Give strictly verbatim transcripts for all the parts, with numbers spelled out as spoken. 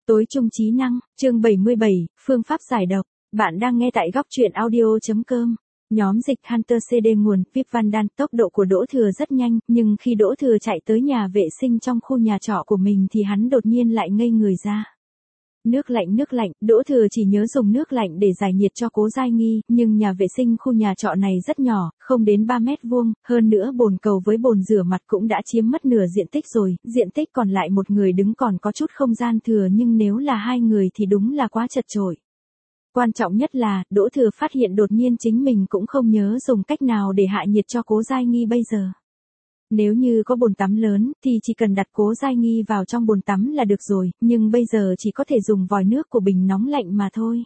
Tối trung trí năng, chương bảy mươi bảy, phương pháp giải độc. Bạn đang nghe tại góc truyện audio.com. Nhóm dịch Hunter xê đê nguồn, Vip Van Đan. Tốc độ của Đỗ Thừa rất nhanh, nhưng khi Đỗ Thừa chạy tới nhà vệ sinh trong khu nhà trọ của mình thì hắn đột nhiên lại ngây người ra. Nước lạnh nước lạnh, Đỗ Thừa chỉ nhớ dùng nước lạnh để giải nhiệt cho Cố Giai Nghi, nhưng nhà vệ sinh khu nhà trọ này rất nhỏ, không đến ba mét vuông, hơn nữa bồn cầu với bồn rửa mặt cũng đã chiếm mất nửa diện tích rồi, diện tích còn lại một người đứng còn có chút không gian thừa, nhưng nếu là hai người thì đúng là quá chật chội. Quan trọng nhất là, Đỗ Thừa phát hiện đột nhiên chính mình cũng không nhớ dùng cách nào để hạ nhiệt cho Cố Giai Nghi bây giờ. Nếu như có bồn tắm lớn, thì chỉ cần đặt Cố Giai Nghi vào trong bồn tắm là được rồi, nhưng bây giờ chỉ có thể dùng vòi nước của bình nóng lạnh mà thôi.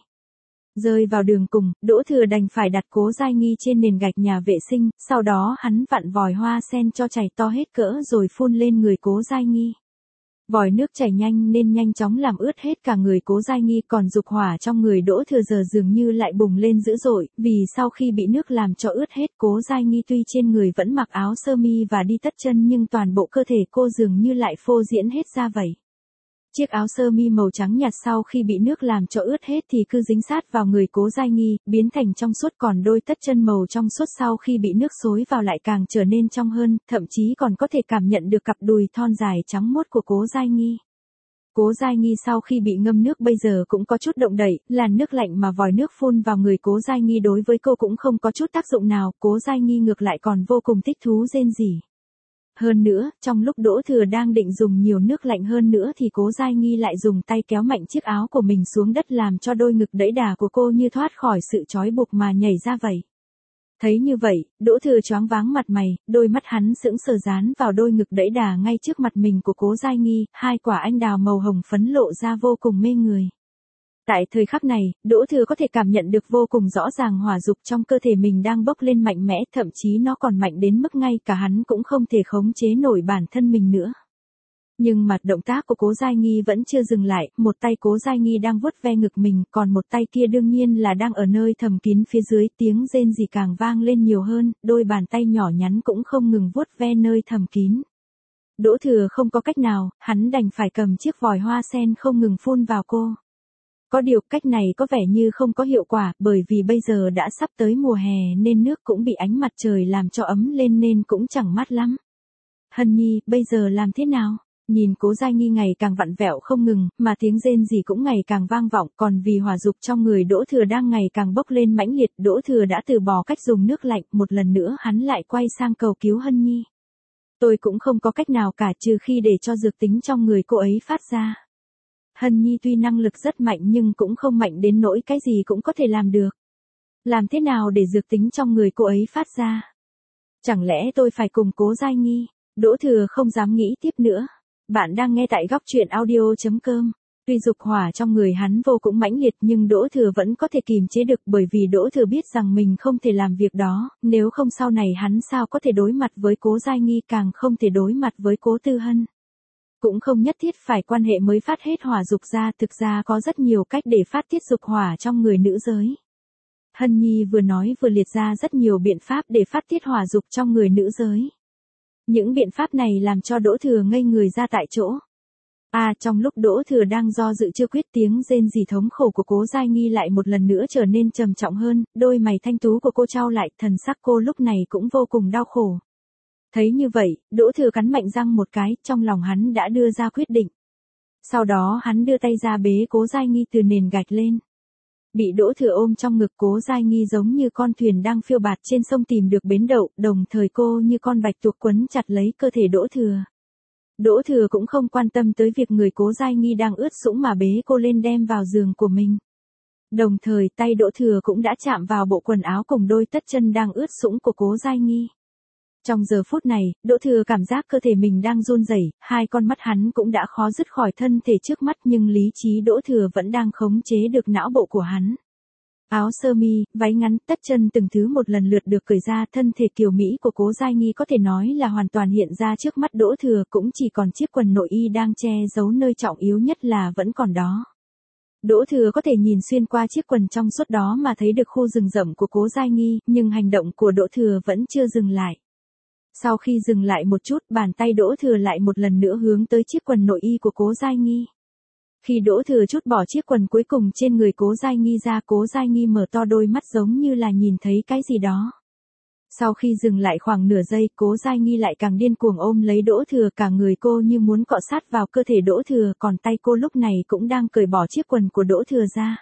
Rơi vào đường cùng, Đỗ Thừa đành phải đặt Cố Giai Nghi trên nền gạch nhà vệ sinh, sau đó hắn vặn vòi hoa sen cho chảy to hết cỡ rồi phun lên người Cố Giai Nghi. Vòi nước chảy nhanh nên nhanh chóng làm ướt hết cả người Cố Giai Nghi, còn dục hỏa trong người Đỗ Thừa giờ dường như lại bùng lên dữ dội, vì sau khi bị nước làm cho ướt hết, Cố Giai Nghi tuy trên người vẫn mặc áo sơ mi và đi tất chân nhưng toàn bộ cơ thể cô dường như lại phô diễn hết ra vậy. Chiếc áo sơ mi màu trắng nhạt sau khi bị nước làm cho ướt hết thì cứ dính sát vào người Cố Giai Nghi, biến thành trong suốt, còn đôi tất chân màu trong suốt sau khi bị nước xối vào lại càng trở nên trong hơn, thậm chí còn có thể cảm nhận được cặp đùi thon dài trắng muốt của Cố Giai Nghi. Cố Giai Nghi sau khi bị ngâm nước bây giờ cũng có chút động đậy, làn nước lạnh mà vòi nước phun vào người Cố Giai Nghi đối với cô cũng không có chút tác dụng nào, Cố Giai Nghi ngược lại còn vô cùng thích thú rên rỉ. Hơn nữa, trong lúc Đỗ Thừa đang định dùng nhiều nước lạnh hơn nữa thì Cố Giai Nghi lại dùng tay kéo mạnh chiếc áo của mình xuống đất làm cho đôi ngực đẫy đà của cô như thoát khỏi sự trói buộc mà nhảy ra vậy. Thấy như vậy, Đỗ Thừa choáng váng mặt mày, đôi mắt hắn sững sờ dán vào đôi ngực đẫy đà ngay trước mặt mình của Cố Giai Nghi, hai quả anh đào màu hồng phấn lộ ra vô cùng mê người. Tại thời khắc này, Đỗ Thừa có thể cảm nhận được vô cùng rõ ràng hỏa dục trong cơ thể mình đang bốc lên mạnh mẽ, thậm chí nó còn mạnh đến mức ngay cả hắn cũng không thể khống chế nổi bản thân mình nữa. Nhưng mặt động tác của Cố Giai Nghi vẫn chưa dừng lại, một tay Cố Giai Nghi đang vuốt ve ngực mình, còn một tay kia đương nhiên là đang ở nơi thầm kín phía dưới, tiếng rên rỉ càng vang lên nhiều hơn, đôi bàn tay nhỏ nhắn cũng không ngừng vuốt ve nơi thầm kín. Đỗ Thừa không có cách nào, hắn đành phải cầm chiếc vòi hoa sen không ngừng phun vào cô. Có điều cách này có vẻ như không có hiệu quả, bởi vì bây giờ đã sắp tới mùa hè nên nước cũng bị ánh mặt trời làm cho ấm lên nên cũng chẳng mát lắm. Hân Nhi, bây giờ làm thế nào? Nhìn Cố Giai Nghi ngày càng vặn vẹo không ngừng, mà tiếng rên rỉ cũng ngày càng vang vọng, còn vì hỏa dục trong người Đỗ Thừa đang ngày càng bốc lên mãnh liệt, Đỗ Thừa đã từ bỏ cách dùng nước lạnh, một lần nữa hắn lại quay sang cầu cứu Hân Nhi. Tôi cũng không có cách nào cả trừ khi để cho dược tính trong người cô ấy phát ra. Hân Nhi tuy năng lực rất mạnh nhưng cũng không mạnh đến nỗi cái gì cũng có thể làm được. Làm thế nào để dược tính trong người cô ấy phát ra? Chẳng lẽ tôi phải cùng Cố Giai Nghi? Đỗ Thừa không dám nghĩ tiếp nữa. Bạn đang nghe tại góc truyện audio.com. Tuy dục hỏa trong người hắn vô cùng mãnh liệt nhưng Đỗ Thừa vẫn có thể kìm chế được, bởi vì Đỗ Thừa biết rằng mình không thể làm việc đó, nếu không sau này hắn sao có thể đối mặt với Cố Giai Nghi, càng không thể đối mặt với Cố Tư Hân. Cũng không nhất thiết phải quan hệ mới phát hết hỏa dục ra, thực ra có rất nhiều cách để phát tiết dục hỏa trong người nữ giới. Hân Nhi vừa nói vừa liệt ra rất nhiều biện pháp để phát tiết hỏa dục trong người nữ giới. Những biện pháp này làm cho Đỗ Thừa ngây người ra tại chỗ. À, trong lúc Đỗ Thừa đang do dự chưa quyết, tiếng rên rỉ thống khổ của Cố Giai Nghi lại một lần nữa trở nên trầm trọng hơn, đôi mày thanh tú của cô chau lại, thần sắc cô lúc này cũng vô cùng đau khổ. Thấy như vậy, Đỗ Thừa cắn mạnh răng một cái, trong lòng hắn đã đưa ra quyết định. Sau đó hắn đưa tay ra bế Cố Giai Nghi từ nền gạch lên. Bị Đỗ Thừa ôm trong ngực, Cố Giai Nghi giống như con thuyền đang phiêu bạt trên sông tìm được bến đậu, đồng thời cô như con bạch tuộc quấn chặt lấy cơ thể Đỗ Thừa. Đỗ Thừa cũng không quan tâm tới việc người Cố Giai Nghi đang ướt sũng mà bế cô lên đem vào giường của mình. Đồng thời tay Đỗ Thừa cũng đã chạm vào bộ quần áo cùng đôi tất chân đang ướt sũng của Cố Giai Nghi. Trong giờ phút này, Đỗ Thừa cảm giác cơ thể mình đang run rẩy, hai con mắt hắn cũng đã khó dứt khỏi thân thể trước mắt, nhưng lý trí Đỗ Thừa vẫn đang khống chế được não bộ của hắn. Áo sơ mi, váy ngắn, tất chân từng thứ một lần lượt được cởi ra, thân thể kiều mỹ của Cố Giai Nghi có thể nói là hoàn toàn hiện ra trước mắt Đỗ Thừa, cũng chỉ còn chiếc quần nội y đang che giấu nơi trọng yếu nhất là vẫn còn đó. Đỗ Thừa có thể nhìn xuyên qua chiếc quần trong suốt đó mà thấy được khu rừng rậm của Cố Giai Nghi, nhưng hành động của Đỗ Thừa vẫn chưa dừng lại. Sau khi dừng lại một chút, bàn tay Đỗ Thừa lại một lần nữa hướng tới chiếc quần nội y của Cố Giai Nghi. Khi Đỗ Thừa trút bỏ chiếc quần cuối cùng trên người Cố Giai Nghi ra, Cố Giai Nghi mở to đôi mắt giống như là nhìn thấy cái gì đó. Sau khi dừng lại khoảng nửa giây, Cố Giai Nghi lại càng điên cuồng ôm lấy Đỗ Thừa, cả người cô như muốn cọ sát vào cơ thể Đỗ Thừa, còn tay cô lúc này cũng đang cởi bỏ chiếc quần của Đỗ Thừa ra.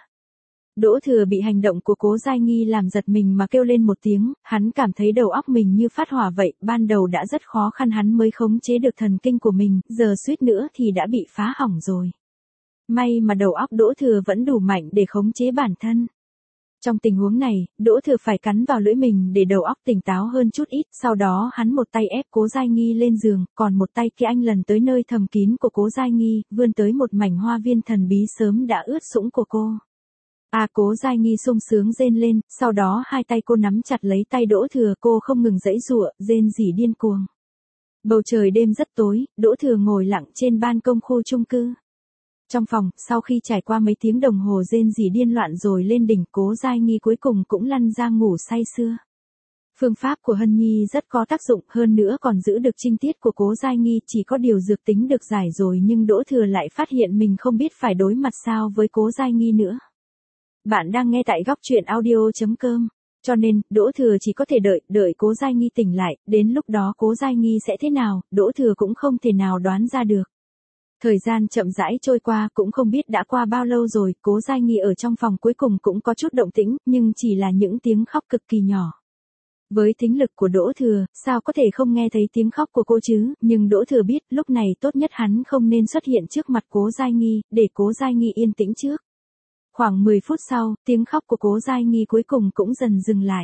Đỗ Thừa bị hành động của Cố Giai Nghi làm giật mình mà kêu lên một tiếng, hắn cảm thấy đầu óc mình như phát hỏa vậy, ban đầu đã rất khó khăn hắn mới khống chế được thần kinh của mình, giờ suýt nữa thì đã bị phá hỏng rồi. May mà đầu óc Đỗ Thừa vẫn đủ mạnh để khống chế bản thân. Trong tình huống này, Đỗ Thừa phải cắn vào lưỡi mình để đầu óc tỉnh táo hơn chút ít, sau đó hắn một tay ép Cố Giai Nghi lên giường, còn một tay kia anh lần tới nơi thầm kín của Cố Giai Nghi, vươn tới một mảnh hoa viên thần bí sớm đã ướt sũng của cô. À, Cố Giai Nghi sung sướng rên lên, sau đó hai tay cô nắm chặt lấy tay Đỗ Thừa, cô không ngừng giãy giụa, rên rỉ điên cuồng. Bầu trời đêm rất tối, Đỗ Thừa ngồi lặng trên ban công khu chung cư. Trong phòng, sau khi trải qua mấy tiếng đồng hồ rên rỉ điên loạn rồi lên đỉnh, Cố Giai Nghi cuối cùng cũng lăn ra ngủ say sưa. Phương pháp của Hân Nhi rất có tác dụng, hơn nữa còn giữ được trinh tiết của Cố Giai Nghi, chỉ có điều dược tính được giải rồi nhưng Đỗ Thừa lại phát hiện mình không biết phải đối mặt sao với Cố Giai Nghi nữa. Bạn đang nghe tại góc truyện audio chấm com. Cho nên, Đỗ Thừa chỉ có thể đợi, đợi Cố Giai Nghi tỉnh lại, đến lúc đó Cố Giai Nghi sẽ thế nào, Đỗ Thừa cũng không thể nào đoán ra được. Thời gian chậm rãi trôi qua, cũng không biết đã qua bao lâu rồi, Cố Giai Nghi ở trong phòng cuối cùng cũng có chút động tĩnh, nhưng chỉ là những tiếng khóc cực kỳ nhỏ. Với thính lực của Đỗ Thừa, sao có thể không nghe thấy tiếng khóc của cô chứ, nhưng Đỗ Thừa biết, lúc này tốt nhất hắn không nên xuất hiện trước mặt Cố Giai Nghi, để Cố Giai Nghi yên tĩnh trước. Khoảng mười phút sau, tiếng khóc của Cố Giai Nghi cuối cùng cũng dần dừng lại.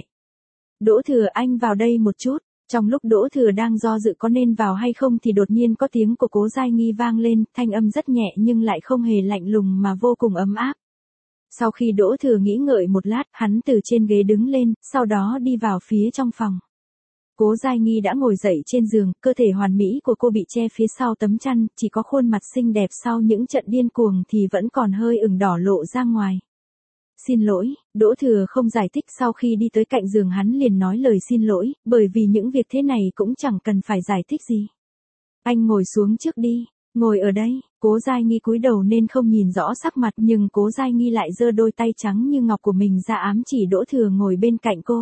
Đỗ Thừa, anh vào đây một chút. Trong lúc Đỗ Thừa đang do dự có nên vào hay không thì đột nhiên có tiếng của Cố Giai Nghi vang lên, thanh âm rất nhẹ nhưng lại không hề lạnh lùng mà vô cùng ấm áp. Sau khi Đỗ Thừa nghĩ ngợi một lát, hắn từ trên ghế đứng lên, sau đó đi vào phía trong phòng. Cố Giai Nghi đã ngồi dậy trên giường, cơ thể hoàn mỹ của cô bị che phía sau tấm chăn, chỉ có khuôn mặt xinh đẹp sau những trận điên cuồng thì vẫn còn hơi ửng đỏ lộ ra ngoài. Xin lỗi, Đỗ Thừa không giải thích, sau khi đi tới cạnh giường hắn liền nói lời xin lỗi, bởi vì những việc thế này cũng chẳng cần phải giải thích gì. Anh ngồi xuống trước đi, ngồi ở đây. Cố Giai Nghi cúi đầu nên không nhìn rõ sắc mặt, nhưng Cố Giai Nghi lại giơ đôi tay trắng như ngọc của mình ra ám chỉ Đỗ Thừa ngồi bên cạnh cô.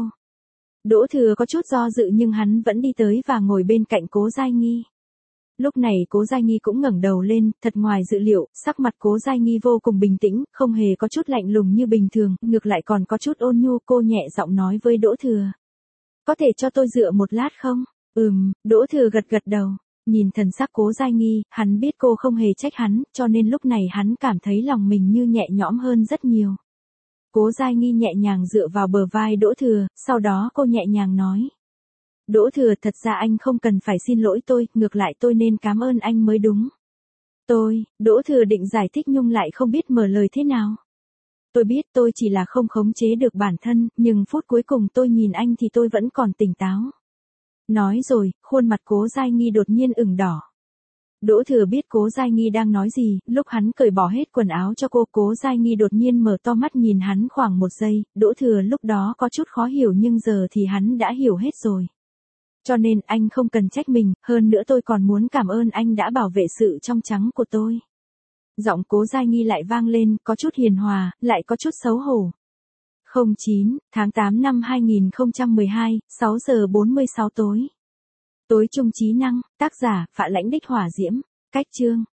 Đỗ Thừa có chút do dự nhưng hắn vẫn đi tới và ngồi bên cạnh Cố Giai Nghi. Lúc này Cố Giai Nghi cũng ngẩng đầu lên, thật ngoài dự liệu, sắc mặt Cố Giai Nghi vô cùng bình tĩnh, không hề có chút lạnh lùng như bình thường, ngược lại còn có chút ôn nhu, cô nhẹ giọng nói với Đỗ Thừa. Có thể cho tôi dựa một lát không? Ừm, Đỗ Thừa gật gật đầu. Nhìn thần sắc Cố Giai Nghi, hắn biết cô không hề trách hắn, cho nên lúc này hắn cảm thấy lòng mình như nhẹ nhõm hơn rất nhiều. Cố Giai Nghi nhẹ nhàng dựa vào bờ vai Đỗ Thừa, sau đó cô nhẹ nhàng nói. Đỗ Thừa, thật ra anh không cần phải xin lỗi tôi, ngược lại tôi nên cảm ơn anh mới đúng. Tôi, Đỗ Thừa định giải thích nhưng lại không biết mở lời thế nào. Tôi biết tôi chỉ là không khống chế được bản thân, nhưng phút cuối cùng tôi nhìn anh thì tôi vẫn còn tỉnh táo. Nói rồi, khuôn mặt Cố Giai Nghi đột nhiên ửng đỏ. Đỗ Thừa biết Cố Giai Nghi đang nói gì, lúc hắn cởi bỏ hết quần áo cho cô, Cố Giai Nghi đột nhiên mở to mắt nhìn hắn khoảng một giây, Đỗ Thừa lúc đó có chút khó hiểu nhưng giờ thì hắn đã hiểu hết rồi. Cho nên anh không cần trách mình, hơn nữa tôi còn muốn cảm ơn anh đã bảo vệ sự trong trắng của tôi. Giọng Cố Giai Nghi lại vang lên, có chút hiền hòa, lại có chút xấu hổ. không chín, tháng tám năm hai nghìn không trăm mười hai, sáu giờ bốn mươi sáu tối. Tối trung trí năng, tác giả, Phạ Lãnh Đích Hỏa Diễm, cách chương.